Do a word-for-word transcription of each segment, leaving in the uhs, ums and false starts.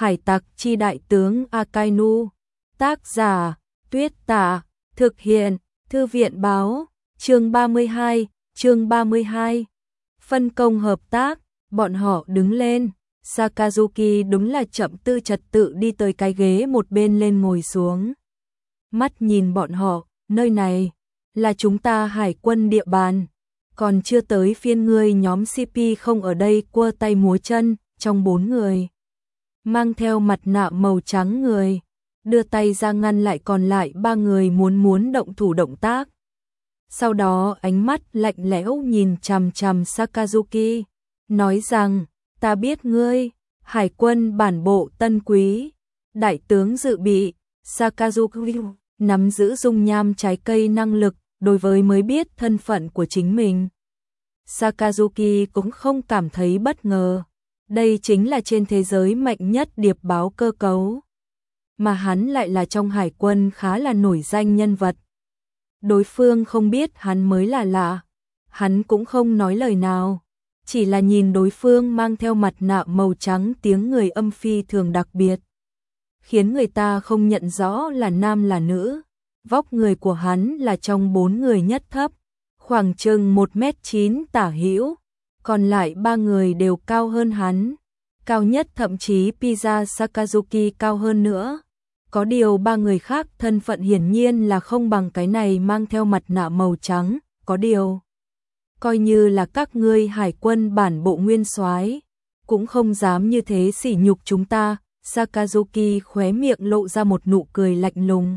Hải tặc chi đại tướng Akainu. Tác giả, Tuyết Tả. Thực hiện, Thư viện báo. Chương ba mươi hai, chương ba mươi hai. Phân công hợp tác, bọn họ đứng lên. Sakazuki đúng là chậm tư trật tự đi tới cái ghế một bên lên ngồi xuống. Mắt nhìn bọn họ, nơi này là chúng ta hải quân địa bàn. Còn chưa tới phiên ngươi nhóm xê pê không ở đây cua tay múa chân, trong bốn người. Mang theo mặt nạ màu trắng người, đưa tay ra ngăn lại còn lại ba người muốn muốn động thủ động tác. Sau đó ánh mắt lạnh lẽo nhìn chằm chằm Sakazuki, nói rằng, ta biết ngươi, hải quân bản bộ Tân Quý, đại tướng dự bị. Sakazuki nắm giữ dung nham trái cây năng lực, đối với mới biết thân phận của chính mình. Sakazuki cũng không cảm thấy bất ngờ, đây chính là trên thế giới mạnh nhất điệp báo cơ cấu. Mà hắn lại là trong hải quân khá là nổi danh nhân vật. Đối phương không biết hắn mới là lạ, hắn cũng không nói lời nào, chỉ là nhìn đối phương mang theo mặt nạ màu trắng tiếng người âm phi thường đặc biệt, khiến người ta không nhận rõ là nam là nữ. Vóc người của hắn là trong bốn người nhất thấp, khoảng chừng một mét chín tả hữu, còn lại ba người đều cao hơn hắn, cao nhất thậm chí Pizza Sakazuki cao hơn nữa. Có điều ba người khác thân phận hiển nhiên là không bằng cái này mang theo mặt nạ màu trắng, có điều coi như là các ngươi hải quân bản bộ nguyên soái cũng không dám như thế sỉ nhục chúng ta. Sakazuki khóe miệng lộ ra một nụ cười lạnh lùng,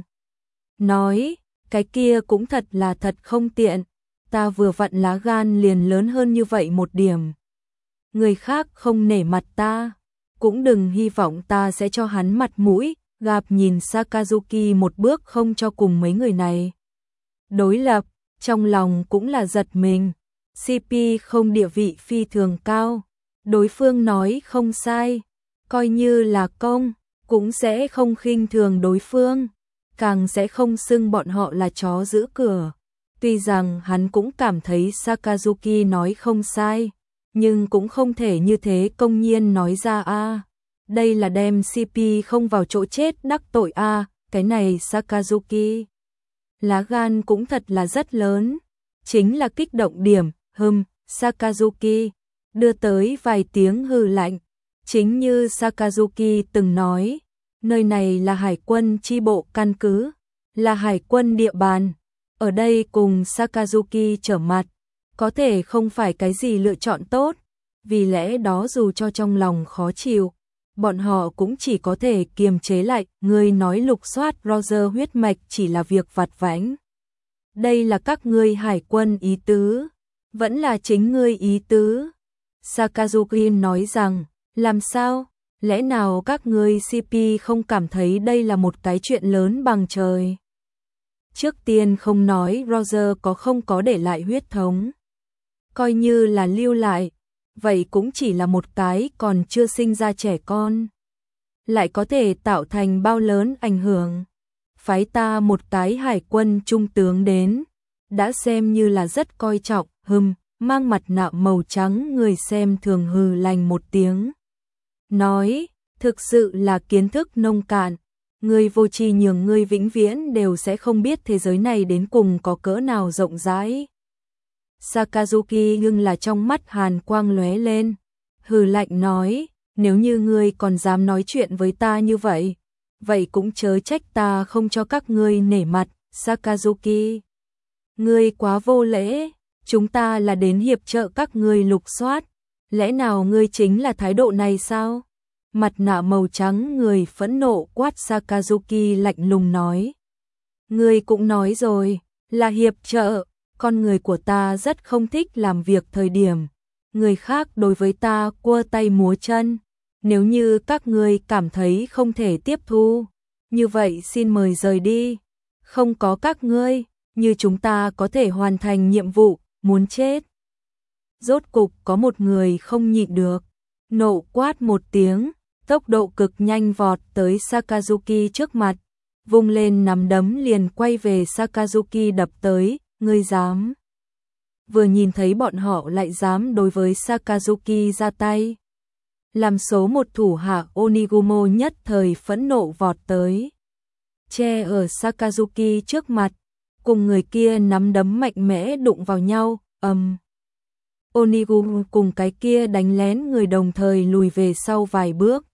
nói, cái kia cũng thật là thật không tiện, ta vừa vặn lá gan liền lớn hơn như vậy một điểm. Người khác không nể mặt ta, cũng đừng hy vọng ta sẽ cho hắn mặt mũi. Gặp nhìn Sakazuki một bước không cho cùng mấy người này đối lập, trong lòng cũng là giật mình. xê pê không địa vị phi thường cao, đối phương nói không sai, coi như là công, cũng sẽ không khinh thường đối phương, càng sẽ không xưng bọn họ là chó giữ cửa. Tuy rằng hắn cũng cảm thấy Sakazuki nói không sai, nhưng cũng không thể như thế công nhiên nói ra a. Đây là đem xê pê không vào chỗ chết đắc tội a, cái này Sakazuki. Lá gan cũng thật là rất lớn, chính là kích động điểm, hừm, Sakazuki, đưa tới vài tiếng hừ lạnh. Chính như Sakazuki từng nói, nơi này là hải quân chi bộ căn cứ, là hải quân địa bàn. Ở đây cùng Sakazuki trở mặt, có thể không phải cái gì lựa chọn tốt, vì lẽ đó dù cho trong lòng khó chịu, bọn họ cũng chỉ có thể kiềm chế lại. Ngươi nói lục soát Roger huyết mạch chỉ là việc vặt vãnh. Đây là các ngươi hải quân ý tứ, vẫn là chính ngươi ý tứ. Sakazuki nói rằng, làm sao, lẽ nào các ngươi xê pê không cảm thấy đây là một cái chuyện lớn bằng trời? Trước tiên không nói Roger có không có để lại huyết thống, coi như là lưu lại, vậy cũng chỉ là một cái còn chưa sinh ra trẻ con, lại có thể tạo thành bao lớn ảnh hưởng. Phái ta một cái hải quân trung tướng đến, đã xem như là rất coi trọng. Hừm, mang mặt nạ màu trắng người xem thường hừ lành một tiếng, nói, thực sự là kiến thức nông cạn, ngươi vô tri nhường ngươi vĩnh viễn đều sẽ không biết thế giới này đến cùng có cỡ nào rộng rãi. Sakazuki nhưng là trong mắt hàn quang lóe lên, hừ lạnh nói, nếu như ngươi còn dám nói chuyện với ta như vậy, vậy cũng chớ trách ta không cho các ngươi nể mặt. Sakazuki, ngươi quá vô lễ, chúng ta là đến hiệp trợ các ngươi lục soát, lẽ nào ngươi chính là thái độ này sao? Mặt nạ màu trắng người phẫn nộ quát. Sakazuki lạnh lùng nói, ngươi cũng nói rồi, là hiệp trợ. Con người của ta rất không thích làm việc thời điểm người khác đối với ta cua tay múa chân. Nếu như các ngươi cảm thấy không thể tiếp thu, như vậy xin mời rời đi. Không có các ngươi, như chúng ta có thể hoàn thành nhiệm vụ. Muốn chết. Rốt cục có một người không nhịn được, nộ quát một tiếng, tốc độ cực nhanh vọt tới Sakazuki trước mặt, vung lên nắm đấm liền quay về Sakazuki đập tới. Ngươi dám? Vừa nhìn thấy bọn họ lại dám đối với Sakazuki ra tay, làm số một thủ hạ Onigumo nhất thời phẫn nộ vọt tới. Che ở Sakazuki trước mặt, cùng người kia nắm đấm mạnh mẽ đụng vào nhau, ầm. Onigumo cùng cái kia đánh lén người đồng thời lùi về sau vài bước.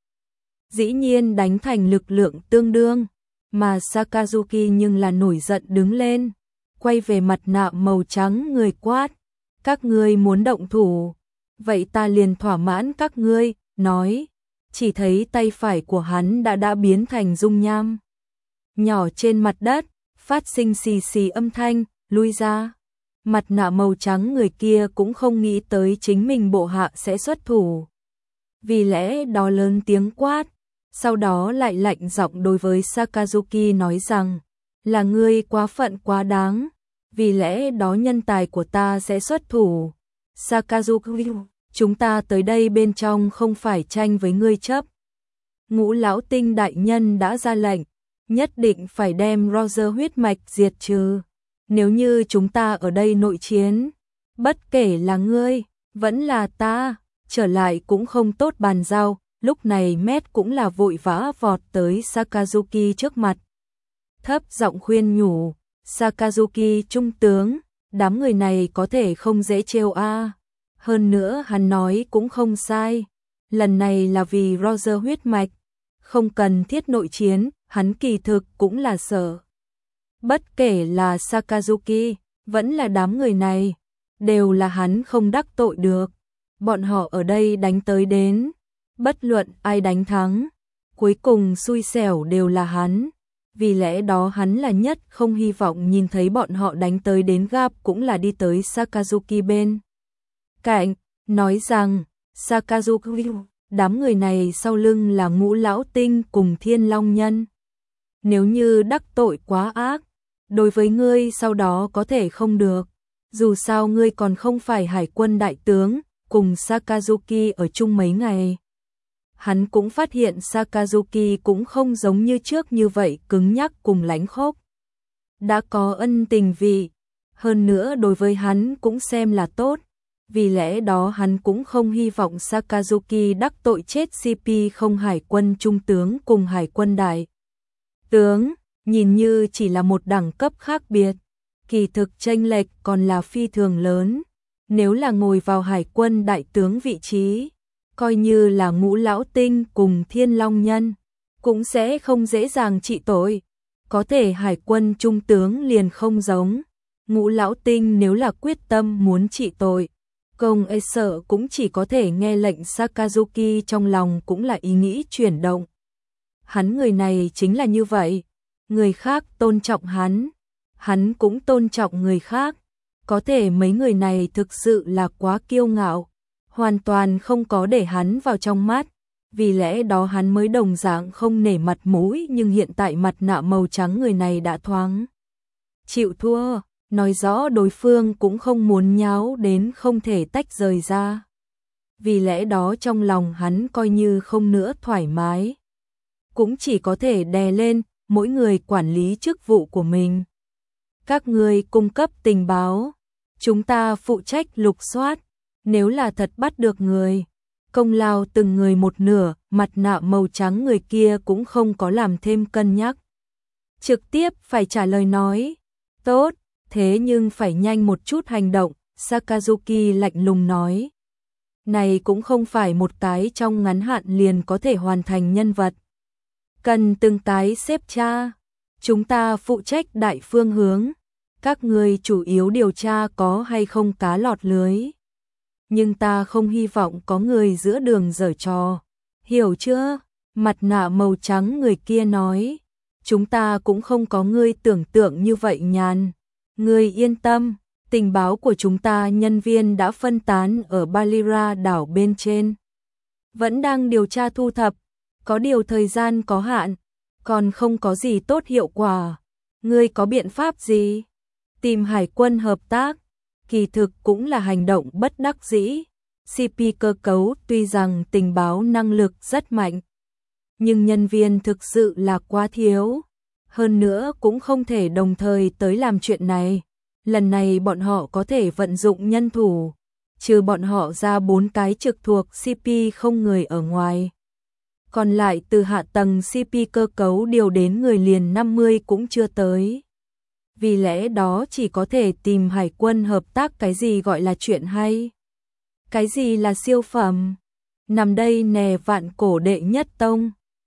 Dĩ nhiên đánh thành lực lượng tương đương, mà Sakazuki nhưng là nổi giận đứng lên, quay về mặt nạ màu trắng người quát, các ngươi muốn động thủ, vậy ta liền thỏa mãn các ngươi, nói, chỉ thấy tay phải của hắn đã đã biến thành dung nham. Nhỏ trên mặt đất, phát sinh xì xì âm thanh, lui ra. Mặt nạ màu trắng người kia cũng không nghĩ tới chính mình bộ hạ sẽ xuất thủ. Vì lẽ đó lớn tiếng quát, sau đó lại lạnh giọng đối với Sakazuki nói rằng, là ngươi quá phận quá đáng, vì lẽ đó nhân tài của ta sẽ xuất thủ. Sakazuki, chúng ta tới đây bên trong không phải tranh với ngươi chấp. Ngũ lão tinh đại nhân đã ra lệnh, nhất định phải đem Roger huyết mạch diệt trừ. Nếu như chúng ta ở đây nội chiến, bất kể là ngươi, vẫn là ta, trở lại cũng không tốt bàn giao. Lúc này Mét cũng là vội vã vọt tới Sakazuki trước mặt. Thấp giọng khuyên nhủ, Sakazuki trung tướng, đám người này có thể không dễ trêu a. Hơn nữa hắn nói cũng không sai, lần này là vì Roger huyết mạch, không cần thiết nội chiến, hắn kỳ thực cũng là sợ. Bất kể là Sakazuki, vẫn là đám người này, đều là hắn không đắc tội được. Bọn họ ở đây đánh tới đến, bất luận ai đánh thắng, cuối cùng xui xẻo đều là hắn. Vì lẽ đó hắn là nhất không hy vọng nhìn thấy bọn họ đánh tới đến gap, cũng là đi tới Sakazuki bên cạnh, nói rằng, Sakazuki, đám người này sau lưng là Ngũ lão tinh cùng Thiên Long nhân. Nếu như đắc tội quá ác, đối với ngươi sau đó có thể không được, dù sao ngươi còn không phải hải quân đại tướng, cùng Sakazuki ở chung mấy ngày. Hắn cũng phát hiện Sakazuki cũng không giống như trước như vậy cứng nhắc cùng lãnh khốc. Đã có ân tình vị, hơn nữa đối với hắn cũng xem là tốt, vì lẽ đó hắn cũng không hy vọng Sakazuki đắc tội chết xê pê không hải quân trung tướng cùng hải quân đại tướng, nhìn như chỉ là một đẳng cấp khác biệt, kỳ thực chênh lệch còn là phi thường lớn. Nếu là ngồi vào hải quân đại tướng vị trí, coi như là Ngũ lão tinh cùng Thiên Long nhân, cũng sẽ không dễ dàng trị tội. Có thể hải quân trung tướng liền không giống. Ngũ lão tinh nếu là quyết tâm muốn trị tội, công e sợ cũng chỉ có thể nghe lệnh. Sakazuki trong lòng cũng là ý nghĩ chuyển động. Hắn người này chính là như vậy, người khác tôn trọng hắn, hắn cũng tôn trọng người khác. Có thể mấy người này thực sự là quá kiêu ngạo, hoàn toàn không có để hắn vào trong mắt, vì lẽ đó hắn mới đồng dạng không nể mặt mũi. Nhưng hiện tại mặt nạ màu trắng người này đã thoáng chịu thua, nói rõ đối phương cũng không muốn nháo đến không thể tách rời ra. Vì lẽ đó trong lòng hắn coi như không nữa thoải mái, cũng chỉ có thể đè lên mỗi người quản lý chức vụ của mình. Các người cung cấp tình báo, chúng ta phụ trách lục soát, nếu là thật bắt được người, công lao từng người một nửa. Mặt nạ màu trắng người kia cũng không có làm thêm cân nhắc, trực tiếp phải trả lời nói, tốt, thế nhưng phải nhanh một chút hành động. Sakazuki lạnh lùng nói, này cũng không phải một cái trong ngắn hạn liền có thể hoàn thành nhân vật, cần từng cái xếp tra. Chúng ta phụ trách đại phương hướng, các người chủ yếu điều tra có hay không cá lọt lưới, nhưng ta không hy vọng có người giữa đường giở trò, hiểu chưa? Mặt nạ màu trắng người kia nói, chúng ta cũng không có ngươi tưởng tượng như vậy nhàn, ngươi yên tâm, tình báo của chúng ta nhân viên đã phân tán ở Balira đảo bên trên, vẫn đang điều tra thu thập, có điều thời gian có hạn, còn không có gì tốt hiệu quả. Ngươi có biện pháp gì? Tìm hải quân hợp tác, kỳ thực cũng là hành động bất đắc dĩ. xê pê cơ cấu tuy rằng tình báo năng lực rất mạnh, nhưng nhân viên thực sự là quá thiếu. Hơn nữa cũng không thể đồng thời tới làm chuyện này. Lần này bọn họ có thể vận dụng nhân thủ, trừ bọn họ ra bốn cái trực thuộc xê pê không người ở ngoài. Còn lại từ hạ tầng xê pê cơ cấu điều đến người liền năm mươi cũng chưa tới. Vì lẽ đó chỉ có thể tìm hải quân hợp tác. Cái gì gọi là chuyện hay? Cái gì là siêu phẩm? Nằm đây nè, vạn cổ đệ nhất tông.